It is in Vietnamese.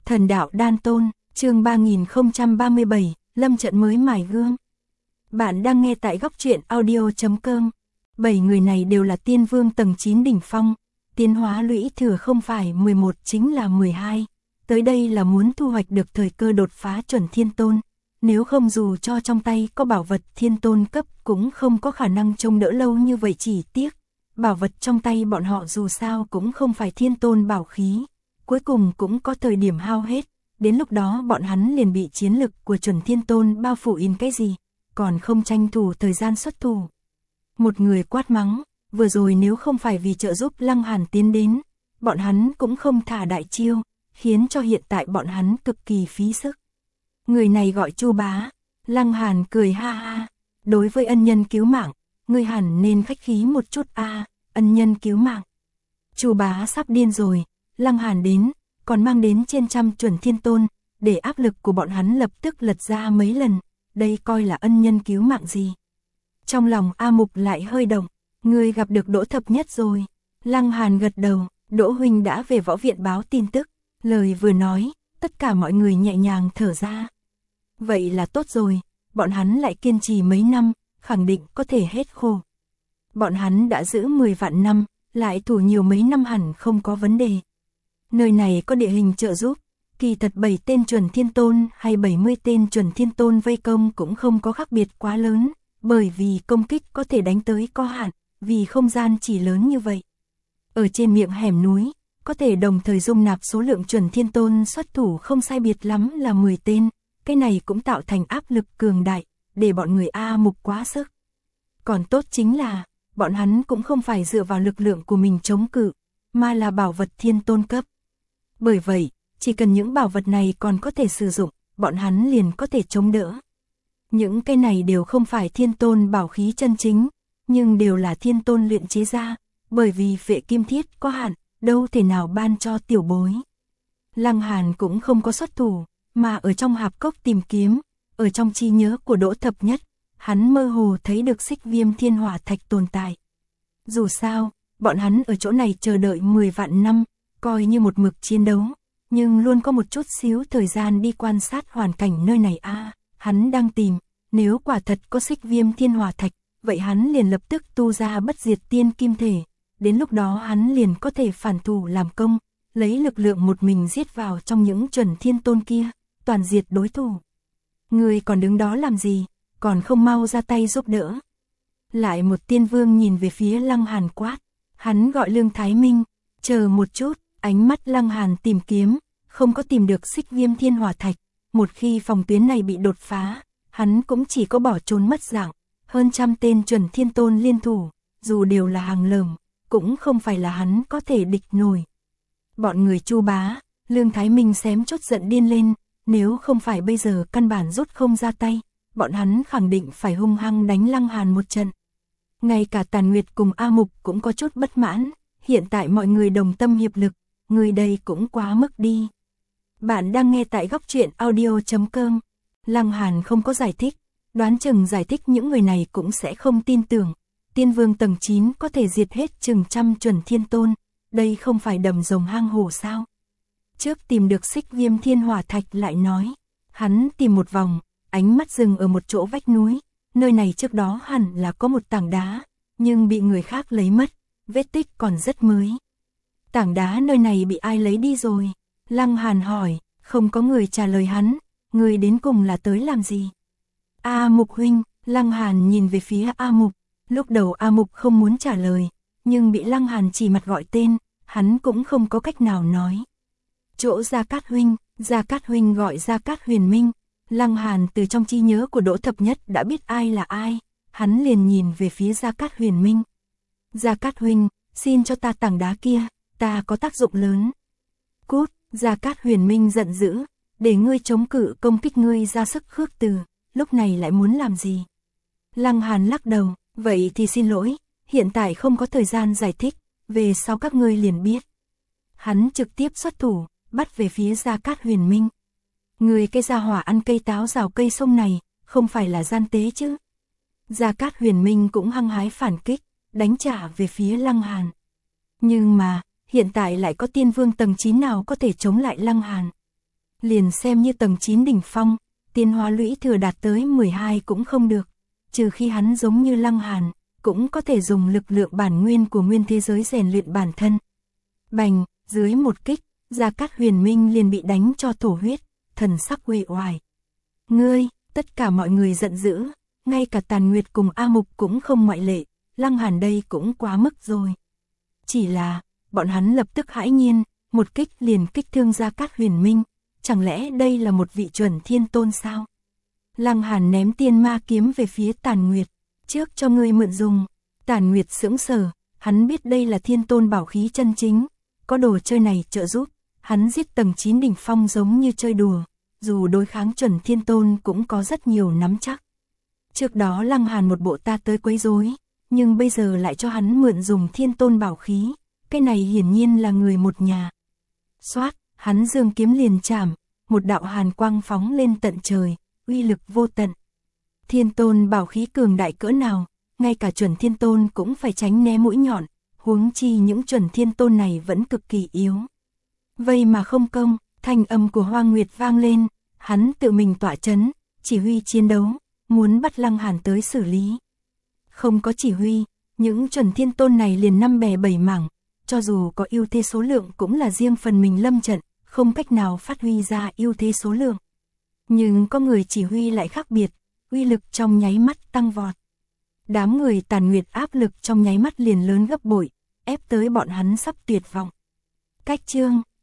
Thần đạo đan tôn, chương 3037, lâm trận mới mài gương. Bạn đang nghe tại góc truyện audio.com. 7 người này đều là tiên vương tầng 9 đỉnh phong, tiến hóa lũy thừa không phải 11 chính là 12. Tới đây là muốn thu hoạch được thời cơ đột phá chuẩn thiên tôn, nếu không dù cho trong tay có bảo vật thiên tôn cấp cũng không có khả năng trông đỡ lâu như vậy, chỉ tiếc. Bảo vật trong tay bọn họ dù sao cũng không phải thiên tôn bảo khí, cuối cùng cũng có thời điểm hao hết, đến lúc đó bọn hắn liền bị chiến lực của chuẩn thiên tôn bao phủ in cái gì, còn không tranh thủ thời gian xuất thủ. Một người quát mắng, vừa rồi nếu không phải vì trợ giúp Lăng Hàn tiến đến, bọn hắn cũng không thả đại chiêu, khiến cho hiện tại bọn hắn cực kỳ phí sức. Người này gọi Chu Bá. Lăng Hàn cười ha ha, đối với ân nhân cứu mạng, ngươi hẳn nên khách khí một chút a, ân nhân cứu mạng. Chu Bá sắp điên rồi, Lăng Hàn đến, còn mang đến trên trăm chuẩn thiên tôn, để áp lực của bọn hắn lập tức lật ra mấy lần, đây coi là ân nhân cứu mạng gì. Trong lòng A Mục lại hơi động, ngươi gặp được Đỗ Thập Nhất rồi. Lăng Hàn gật đầu, Đỗ huynh đã về võ viện báo tin tức, lời vừa nói, tất cả mọi người nhẹ nhàng thở ra. Vậy là tốt rồi, bọn hắn lại kiên trì mấy năm, khẳng định có thể hết khô. Bọn hắn đã giữ 10 vạn năm, lại thủ nhiều mấy năm hẳn không có vấn đề. Nơi này có địa hình trợ giúp, kỳ thật 7 tên chuẩn thiên tôn hay 70 tên chuẩn thiên tôn vây công cũng không có khác biệt quá lớn, bởi vì công kích có thể đánh tới có hạn, vì không gian chỉ lớn như vậy. Ở trên miệng hẻm núi, có thể đồng thời dung nạp số lượng chuẩn thiên tôn xuất thủ không sai biệt lắm là 10 tên, cái này cũng tạo thành áp lực cường đại, để bọn người A Mục quá sức. Còn tốt chính là, bọn hắn cũng không phải dựa vào lực lượng của mình chống cự, mà là bảo vật thiên tôn cấp. Bởi vậy, chỉ cần những bảo vật này còn có thể sử dụng, bọn hắn liền có thể chống đỡ. Những cái này đều không phải thiên tôn bảo khí chân chính, nhưng đều là thiên tôn luyện chế ra, bởi vì vệ kim thiết có hạn, đâu thể nào ban cho tiểu bối. Lăng Hàn cũng không có xuất thủ, mà ở trong hạp cốc tìm kiếm, ở trong trí nhớ của Đỗ Thập Nhất, hắn mơ hồ thấy được xích viêm thiên hỏa thạch tồn tại. Dù sao, bọn hắn ở chỗ này chờ đợi 10 vạn năm, coi như một mực chiến đấu, nhưng luôn có một chút xíu thời gian đi quan sát hoàn cảnh nơi này a. Hắn đang tìm, nếu quả thật có xích viêm thiên hỏa thạch, vậy hắn liền lập tức tu ra bất diệt tiên kim thể, đến lúc đó hắn liền có thể phản thủ làm công, lấy lực lượng một mình giết vào trong những chuẩn thiên tôn kia, toàn diệt đối thủ. Người còn đứng đó làm gì, còn không mau ra tay giúp đỡ. Lại một tiên vương nhìn về phía Lăng Hàn quát, hắn gọi Lương Thái Minh, chờ một chút, ánh mắt Lăng Hàn tìm kiếm, không có tìm được xích viêm thiên hỏa thạch, một khi phòng tuyến này bị đột phá, hắn cũng chỉ có bỏ trốn mất dạng, hơn trăm tên chuẩn thiên tôn liên thủ, dù đều là hàng lởm, cũng không phải là hắn có thể địch nổi. Bọn người Chu Bá, Lương Thái Minh xém chốt giận điên lên, nếu không phải bây giờ căn bản rút không ra tay, bọn hắn khẳng định phải hung hăng đánh Lăng Hàn một trận. Ngay cả Tàn Nguyệt cùng A Mục cũng có chút bất mãn, hiện tại mọi người đồng tâm hiệp lực, người đây cũng quá mức đi. Bạn đang nghe tại góc truyện audio.com. Lăng Hàn không có giải thích, đoán chừng giải thích những người này cũng sẽ không tin tưởng. Tiên vương tầng 9 có thể diệt hết chừng trăm chuẩn thiên tôn, đây không phải đầm rồng hang hổ sao? Trước tìm được xích viêm thiên hỏa thạch lại nói, hắn tìm một vòng, ánh mắt dừng ở một chỗ vách núi, nơi này trước đó hẳn là có một tảng đá, nhưng bị người khác lấy mất, vết tích còn rất mới. Tảng đá nơi này bị ai lấy đi rồi? Lăng Hàn hỏi, không có người trả lời hắn, người đến cùng là tới làm gì? A Mục huynh. Lăng Hàn nhìn về phía A Mục, lúc đầu A Mục không muốn trả lời, nhưng bị Lăng Hàn chỉ mặt gọi tên, hắn cũng không có cách nào nói. Chỗ Gia Cát huynh gọi Gia Cát Huyền Minh. Lăng Hàn từ trong trí nhớ của Đỗ Thập Nhất đã biết ai là ai, hắn liền nhìn về phía Gia Cát Huyền Minh. Gia Cát huynh, xin cho ta tảng đá kia, ta có tác dụng lớn. Cút, Gia Cát Huyền Minh giận dữ, để ngươi chống cự công kích ngươi ra sức khước từ, lúc này lại muốn làm gì? Lăng Hàn lắc đầu, vậy thì xin lỗi, hiện tại không có thời gian giải thích, về sau các ngươi liền biết. Hắn trực tiếp xuất thủ, bắt về phía Gia Cát Huyền Minh. Người cái gia hỏa ăn cây táo rào cây sông này, không phải là gian tế chứ? Gia Cát Huyền Minh cũng hăng hái phản kích, đánh trả về phía Lăng Hàn. Nhưng mà, hiện tại lại có tiên vương tầng 9 nào có thể chống lại Lăng Hàn? Liền xem như tầng 9 đỉnh phong, tiến hóa lũy thừa đạt tới 12 cũng không được, trừ khi hắn giống như Lăng Hàn, cũng có thể dùng lực lượng bản nguyên của nguyên thế giới rèn luyện bản thân. Bành, dưới một kích, Gia Cát Huyền Minh liền bị đánh cho thổ huyết, thần sắc uể oải. Ngươi, tất cả mọi người giận dữ, ngay cả Tàn Nguyệt cùng A Mục cũng không ngoại lệ, Lăng Hàn đây cũng quá mức rồi. Chỉ là, bọn hắn lập tức hãi nhiên, một kích liền kích thương Gia Cát Huyền Minh, chẳng lẽ đây là một vị chuẩn thiên tôn sao? Lăng Hàn ném tiên ma kiếm về phía Tàn Nguyệt, trước cho ngươi mượn dùng. Tàn Nguyệt sững sờ, hắn biết đây là thiên tôn bảo khí chân chính, có đồ chơi này trợ giúp, hắn giết tầng 9 đỉnh phong giống như chơi đùa, dù đối kháng chuẩn thiên tôn cũng có rất nhiều nắm chắc. Trước đó Lăng Hàn một bộ ta tới quấy rối, nhưng bây giờ lại cho hắn mượn dùng thiên tôn bảo khí, cái này hiển nhiên là người một nhà. Xoát, hắn giương kiếm liền chạm, một đạo hàn quang phóng lên tận trời, uy lực vô tận. Thiên tôn bảo khí cường đại cỡ nào, ngay cả chuẩn thiên tôn cũng phải tránh né mũi nhọn, huống chi những chuẩn thiên tôn này vẫn cực kỳ yếu. Vậy mà không công, thanh âm của Hoa Nguyệt vang lên, hắn tự mình tọa chấn, chỉ huy chiến đấu, muốn bắt Lăng Hàn tới xử lý. Không có chỉ huy, những chuẩn thiên tôn này liền năm bè bảy mảng, cho dù có ưu thế số lượng cũng là riêng phần mình lâm trận, không cách nào phát huy ra ưu thế số lượng. Nhưng có người chỉ huy lại khác biệt, uy lực trong nháy mắt tăng vọt. Đám người Tàn Nguyệt áp lực trong nháy mắt liền lớn gấp bội, ép tới bọn hắn sắp tuyệt vọng. Cách chương